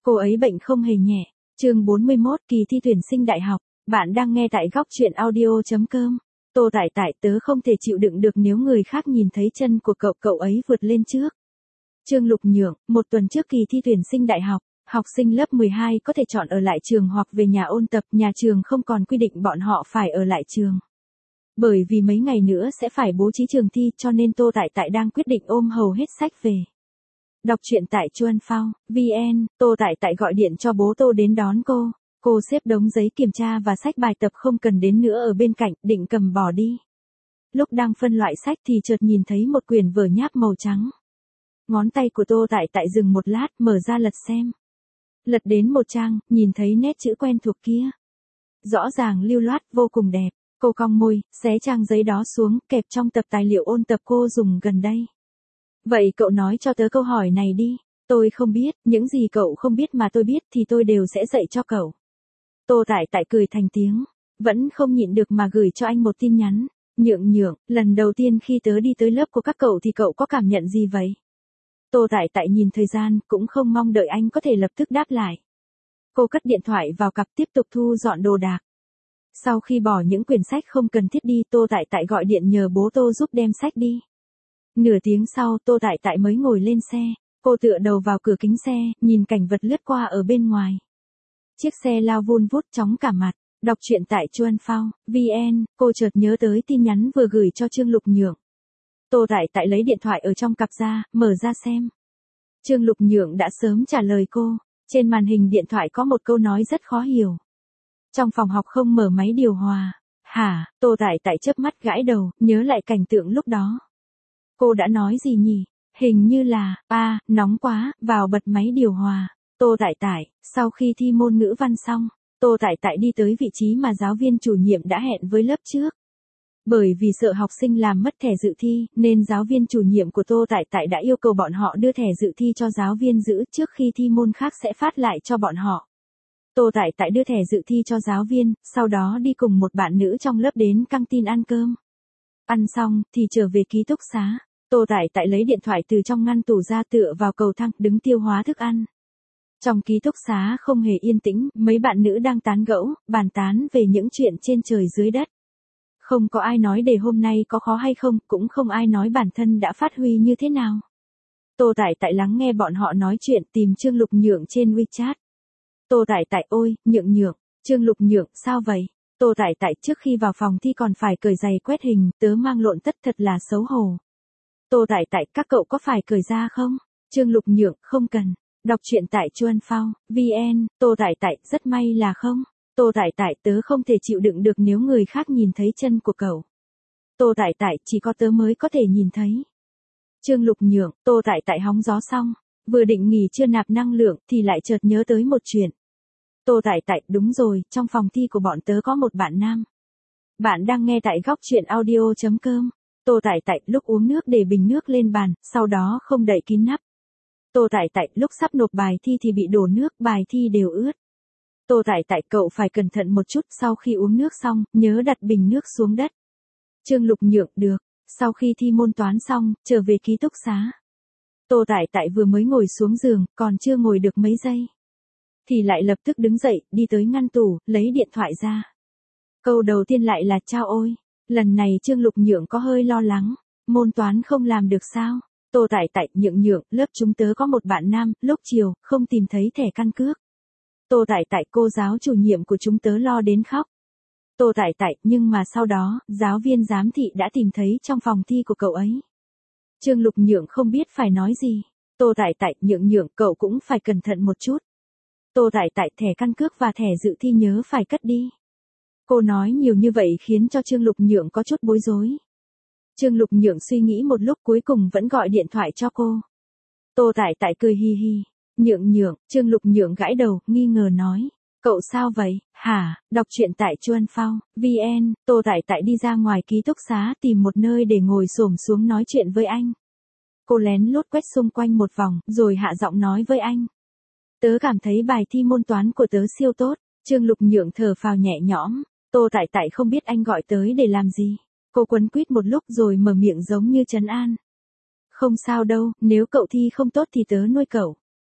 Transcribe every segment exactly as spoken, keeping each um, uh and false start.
Cô ấy bệnh không hề nhẹ. Chương bốn mươi mốt, kỳ thi tuyển sinh đại học. Bạn đang nghe tại góc truyện audio chấm com. Tô Tại Tại, tớ không thể chịu đựng được nếu người khác nhìn thấy chân của cậu, cậu ấy vượt lên trước. Trương Lục Nhượng, một tuần trước kỳ thi tuyển sinh đại học, học sinh lớp mười hai có thể chọn ở lại trường hoặc về nhà ôn tập, nhà trường không còn quy định bọn họ phải ở lại trường. Bởi vì mấy ngày nữa sẽ phải bố trí trường thi cho nên Tô Tại Tại đang quyết định ôm hầu hết sách về. Đọc truyện tại Chuan Phao, vn, Tô Tại Tại gọi điện cho bố Tô đến đón cô. Cô xếp đống giấy kiểm tra và sách bài tập không cần đến nữa ở bên cạnh, định cầm bỏ đi. Lúc đang phân loại sách thì chợt nhìn thấy một quyển vở nháp màu trắng. Ngón tay của Tô Tại Tại dừng một lát, mở ra lật xem. Lật đến một trang, nhìn thấy nét chữ quen thuộc kia. Rõ ràng lưu loát, vô cùng đẹp. Cô cong môi, xé trang giấy đó xuống, kẹp trong tập tài liệu ôn tập cô dùng gần đây. Vậy cậu nói cho tớ câu hỏi này đi. Tôi không biết, những gì cậu không biết mà tôi biết thì tôi đều sẽ dạy cho cậu. Tô Tại Tại cười thành tiếng, vẫn không nhịn được mà gửi cho anh một tin nhắn. Nhượng Nhượng, lần đầu tiên khi tớ đi tới lớp của các cậu thì cậu có cảm nhận gì vậy? Tô Tại Tại nhìn thời gian, cũng không mong đợi anh có thể lập tức đáp lại. Cô cất điện thoại vào cặp tiếp tục thu dọn đồ đạc. Sau khi bỏ những quyển sách không cần thiết đi, Tô Tại Tại gọi điện nhờ bố Tô giúp đem sách đi. Nửa tiếng sau, Tô Tại Tại mới ngồi lên xe. Cô tựa đầu vào cửa kính xe, nhìn cảnh vật lướt qua ở bên ngoài. Chiếc xe lao vun vút chóng cả mặt. Đọc truyện tại Chuan Phao, vn, cô chợt nhớ tới tin nhắn vừa gửi cho Trương Lục Nhượng. Tô Tại Tại lấy điện thoại ở trong cặp ra, mở ra xem. Trương Lục Nhượng đã sớm trả lời cô. Trên màn hình điện thoại có một câu nói rất khó hiểu. Trong phòng học không mở máy điều hòa. Hả? Tô Tại Tại chớp mắt gãi đầu, nhớ lại cảnh tượng lúc đó. Cô đã nói gì nhỉ? Hình như là, a, nóng quá, vào bật máy điều hòa. Tô Tại Tại, sau khi thi môn ngữ văn xong, Tô Tại Tại đi tới vị trí mà giáo viên chủ nhiệm đã hẹn với lớp trước. Bởi vì sợ học sinh làm mất thẻ dự thi, nên giáo viên chủ nhiệm của Tô Tại Tại đã yêu cầu bọn họ đưa thẻ dự thi cho giáo viên giữ trước khi thi môn khác sẽ phát lại cho bọn họ. Tô Tại Tại đưa thẻ dự thi cho giáo viên, sau đó đi cùng một bạn nữ trong lớp đến căng tin ăn cơm. Ăn xong, thì trở về ký túc xá. Tô Tại Tại lấy điện thoại từ trong ngăn tủ ra tựa vào cầu thang, đứng tiêu hóa thức ăn. Trong ký túc xá không hề yên tĩnh, mấy bạn nữ đang tán gẫu, bàn tán về những chuyện trên trời dưới đất. Không có ai nói đề hôm nay có khó hay không, cũng không ai nói bản thân đã phát huy như thế nào. Tô Tại Tại lắng nghe bọn họ nói chuyện, tìm Trương Lục Nhượng trên WeChat. Tô Tại Tại ôi, Nhượng Nhượng, Trương Lục Nhượng, sao vậy? Tô Tại Tại trước khi vào phòng thi còn phải cởi giày quét hình, tớ mang lộn tất thật là xấu hổ. Tô Tại Tại, các cậu có phải cởi ra không? Trương Lục Nhượng, không cần. Đọc truyện tại Chuan Phao, vn, Tô Tại Tại, rất may là không. Tô Tại Tại, tớ không thể chịu đựng được nếu người khác nhìn thấy chân của cậu. Tô Tại Tại, chỉ có tớ mới có thể nhìn thấy. Trương Lục Nhượng, Tô Tại Tại hóng gió xong, vừa định nghỉ chưa nạp năng lượng thì lại chợt nhớ tới một chuyện. Tô Tại Tại, đúng rồi, trong phòng thi của bọn tớ có một bạn nam. Bạn đang nghe tại góc truyện audio chấm com. Tô Tại Tại, lúc uống nước để bình nước lên bàn, sau đó không đậy kín nắp. Tô Tại Tại, lúc sắp nộp bài thi thì bị đổ nước, bài thi đều ướt. Tô Tại Tại, cậu phải cẩn thận một chút, sau khi uống nước xong, nhớ đặt bình nước xuống đất. Trương Lục Nhượng, được. Sau khi thi môn toán xong, trở về ký túc xá. Tô Tại Tại vừa mới ngồi xuống giường, còn chưa ngồi được mấy giây. Thì lại lập tức đứng dậy, đi tới ngăn tủ, lấy điện thoại ra. Câu đầu tiên lại là chao ôi. Lần này Trương Lục Nhượng có hơi lo lắng. Môn toán không làm được sao? Tô Tại Tại, Nhượng Nhượng, lớp chúng tớ có một bạn nam, lúc chiều, không tìm thấy thẻ căn cước. Tô Tại Tại, cô giáo chủ nhiệm của chúng tớ lo đến khóc. Tô Tại Tại, nhưng mà sau đó, giáo viên giám thị đã tìm thấy trong phòng thi của cậu ấy. Trương Lục Nhượng không biết phải nói gì. Tô Tại Tại, Nhượng Nhượng, cậu cũng phải cẩn thận một chút. Tô Tại Tại, thẻ căn cước và thẻ dự thi nhớ phải cất đi. Cô nói nhiều như vậy khiến cho Trương Lục Nhượng có chút bối rối. Trương Lục Nhượng suy nghĩ một lúc cuối cùng vẫn gọi điện thoại cho cô. Tô Tại Tại cười hi hi. Nhượng Nhượng, Trương Lục Nhượng gãi đầu, nghi ngờ nói. Cậu sao vậy, hả? Đọc truyện tại Chuan Phao, vn, Tô Tại Tại đi ra ngoài ký túc xá tìm một nơi để ngồi xổm xuống nói chuyện với anh. Cô lén lút quét xung quanh một vòng, rồi hạ giọng nói với anh. Tớ cảm thấy bài thi môn toán của tớ siêu tốt. Trương Lục Nhượng thở phào nhẹ nhõm. Tô Tại Tại không biết anh gọi tới để làm gì. Cô quấn quýt một lúc rồi mở miệng giống như trấn an. Không sao đâu, nếu cậu thi không tốt thì tớ nuôi cậu.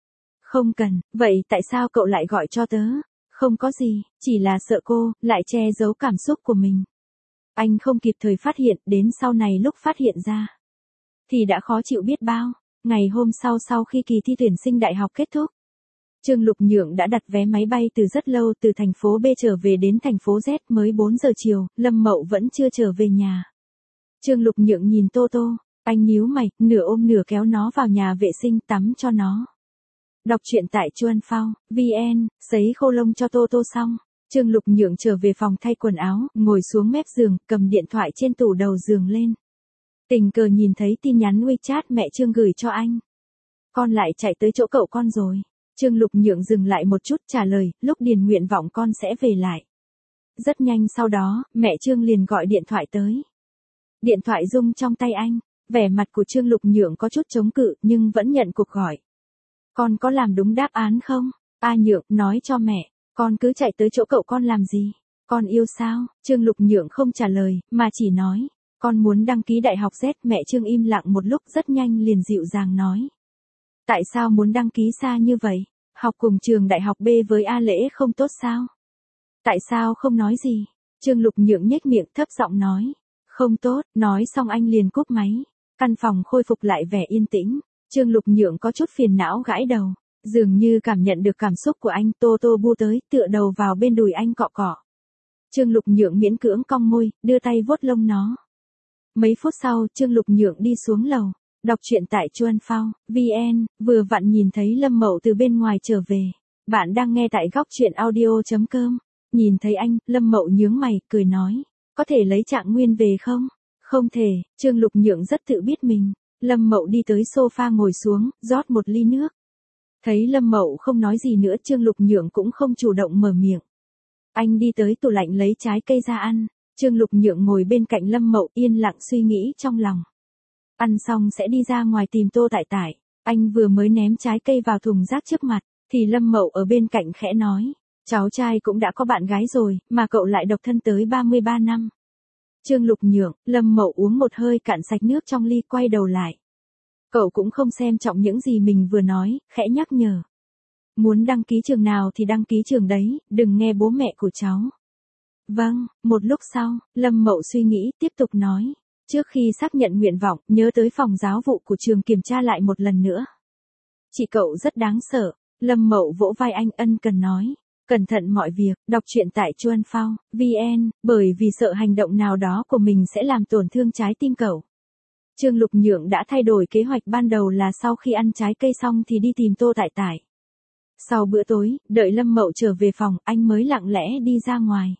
Không cần, vậy tại sao cậu lại gọi cho tớ? Không có gì, chỉ là sợ cô, lại che giấu cảm xúc của mình. Anh không kịp thời phát hiện, đến sau này lúc phát hiện ra. Thì đã khó chịu biết bao. Ngày hôm sau sau khi kỳ thi tuyển sinh đại học kết thúc. Trương Lục Nhượng đã đặt vé máy bay từ rất lâu từ thành phố B trở về đến thành phố Z mới bốn giờ chiều, Lâm Mậu vẫn chưa trở về nhà. Trương Lục Nhượng nhìn Tô Tô, anh nhíu mày, nửa ôm nửa kéo nó vào nhà vệ sinh tắm cho nó. Đọc truyện tại Chuan Phao, vn, sấy khô lông cho Tô Tô xong. Trương Lục Nhượng trở về phòng thay quần áo, ngồi xuống mép giường, cầm điện thoại trên tủ đầu giường lên. Tình cờ nhìn thấy tin nhắn WeChat mẹ Trương gửi cho anh. Con lại chạy tới chỗ cậu con rồi. Trương Lục Nhượng dừng lại một chút trả lời, lúc điền nguyện vọng con sẽ về lại. Rất nhanh sau đó, mẹ Trương liền gọi điện thoại tới. Điện thoại rung trong tay anh, vẻ mặt của Trương Lục Nhượng có chút chống cự nhưng vẫn nhận cuộc gọi. Con có làm đúng đáp án không? A Nhượng, nói cho mẹ, con cứ chạy tới chỗ cậu con làm gì? Con yêu sao? Trương Lục Nhượng không trả lời, mà chỉ nói, con muốn đăng ký đại học Z. Mẹ Trương im lặng một lúc rất nhanh liền dịu dàng nói. Tại sao muốn đăng ký xa như vậy? Học cùng trường đại học B với A Lễ không tốt sao? Tại sao không nói gì? Trương Lục Nhượng nhếch miệng thấp giọng nói. Không tốt, nói xong anh liền cúp máy. Căn phòng khôi phục lại vẻ yên tĩnh. Trương Lục Nhượng có chút phiền não gãi đầu. Dường như cảm nhận được cảm xúc của anh. Tô Tô bu tới, tựa đầu vào bên đùi anh cọ cọ. Trương Lục Nhượng miễn cưỡng cong môi, đưa tay vuốt lông nó. Mấy phút sau, Trương Lục Nhượng đi xuống lầu. Đọc truyện tại Chuan Phao, vn, vừa vặn nhìn thấy Lâm Mậu từ bên ngoài trở về. Bạn đang nghe tại góc truyện audio.com. Nhìn thấy anh, Lâm Mậu nhướng mày, cười nói. Có thể lấy Trạng Nguyên về không? Không thể, Trương Lục Nhượng rất tự biết mình. Lâm Mậu đi tới sofa ngồi xuống, rót một ly nước. Thấy Lâm Mậu không nói gì nữa, Trương Lục Nhượng cũng không chủ động mở miệng. Anh đi tới tủ lạnh lấy trái cây ra ăn. Trương Lục Nhượng ngồi bên cạnh Lâm Mậu yên lặng suy nghĩ trong lòng. Ăn xong sẽ đi ra ngoài tìm Tô Tại Tại. Anh vừa mới ném trái cây vào thùng rác trước mặt, thì Lâm Mậu ở bên cạnh khẽ nói. Cháu trai cũng đã có bạn gái rồi, mà cậu lại độc thân tới ba mươi ba năm. Trương Lục Nhượng, Lâm Mậu uống một hơi cạn sạch nước trong ly quay đầu lại. Cậu cũng không xem trọng những gì mình vừa nói, khẽ nhắc nhở. Muốn đăng ký trường nào thì đăng ký trường đấy, đừng nghe bố mẹ của cháu. Vâng, một lúc sau, Lâm Mậu suy nghĩ tiếp tục nói. Trước khi xác nhận nguyện vọng, nhớ tới phòng giáo vụ của trường kiểm tra lại một lần nữa. Chị cậu rất đáng sợ. Lâm Mậu vỗ vai anh ân cần nói. Cẩn thận mọi việc, đọc truyện tại Chuan Phao, vn, bởi vì sợ hành động nào đó của mình sẽ làm tổn thương trái tim cậu. Trương Lục Nhượng đã thay đổi kế hoạch ban đầu là sau khi ăn trái cây xong thì đi tìm Tô Tại Tại. Sau bữa tối, đợi Lâm Mậu trở về phòng, anh mới lặng lẽ đi ra ngoài.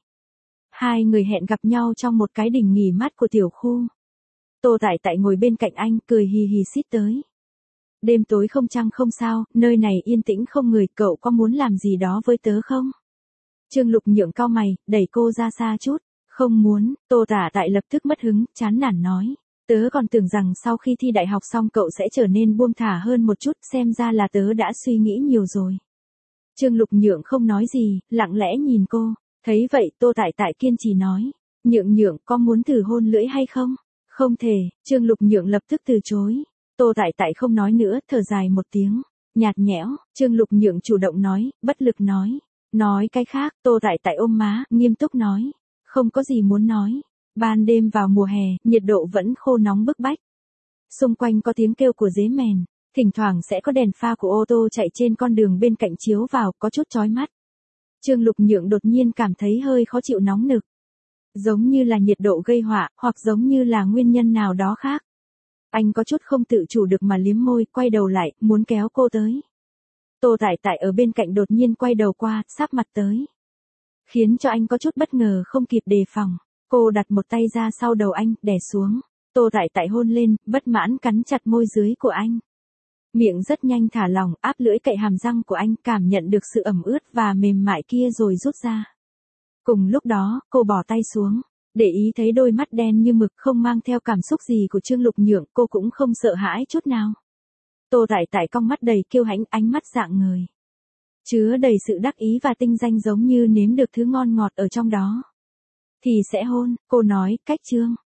Hai người hẹn gặp nhau trong một cái đình nghỉ mát của tiểu khu. Tô Tại Tại ngồi bên cạnh anh, cười hì hì xít tới. Đêm tối không trăng không sao, nơi này yên tĩnh không người, cậu có muốn làm gì đó với tớ không? Trương Lục Nhượng cau mày, đẩy cô ra xa chút. Không muốn, Tô Tả Tại lập tức mất hứng, chán nản nói. Tớ còn tưởng rằng sau khi thi đại học xong cậu sẽ trở nên buông thả hơn một chút, xem ra là tớ đã suy nghĩ nhiều rồi. Trương Lục Nhượng không nói gì, lặng lẽ nhìn cô. Thấy vậy, Tô Tại Tại kiên trì nói. Nhượng Nhượng, có muốn thử hôn lưỡi hay không? Không thể, Trương Lục Nhượng lập tức từ chối. Tô Tại Tại không nói nữa, thở dài một tiếng. Nhạt nhẽo, Trương Lục Nhượng chủ động nói, bất lực nói. Nói cái khác, Tô Tại Tại ôm má, nghiêm túc nói. Không có gì muốn nói. Ban đêm vào mùa hè, nhiệt độ vẫn khô nóng bức bách. Xung quanh có tiếng kêu của dế mèn, thỉnh thoảng sẽ có đèn pha của ô tô chạy trên con đường bên cạnh chiếu vào, có chút chói mắt. Trương Lục Nhượng đột nhiên cảm thấy hơi khó chịu nóng nực. Giống như là nhiệt độ gây họa, hoặc giống như là nguyên nhân nào đó khác. Anh có chút không tự chủ được mà liếm môi, quay đầu lại, muốn kéo cô tới. Tô Tại Tại ở bên cạnh đột nhiên quay đầu qua, sáp mặt tới. Khiến cho anh có chút bất ngờ không kịp đề phòng. Cô đặt một tay ra sau đầu anh, đè xuống. Tô Tại Tại hôn lên, bất mãn cắn chặt môi dưới của anh. Miệng rất nhanh thả lỏng, áp lưỡi cậy hàm răng của anh, cảm nhận được sự ẩm ướt và mềm mại kia rồi rút ra. Cùng lúc đó, cô bỏ tay xuống. Để ý thấy đôi mắt đen như mực không mang theo cảm xúc gì của Trương Lục Nhượng, cô cũng không sợ hãi chút nào. Tô Tại Tại cong mắt đầy kiêu hãnh, ánh mắt rạng ngời. Chứa đầy sự đắc ý và tinh danh giống như nếm được thứ ngon ngọt ở trong đó. Thì sẽ hôn, cô nói, cách Trương.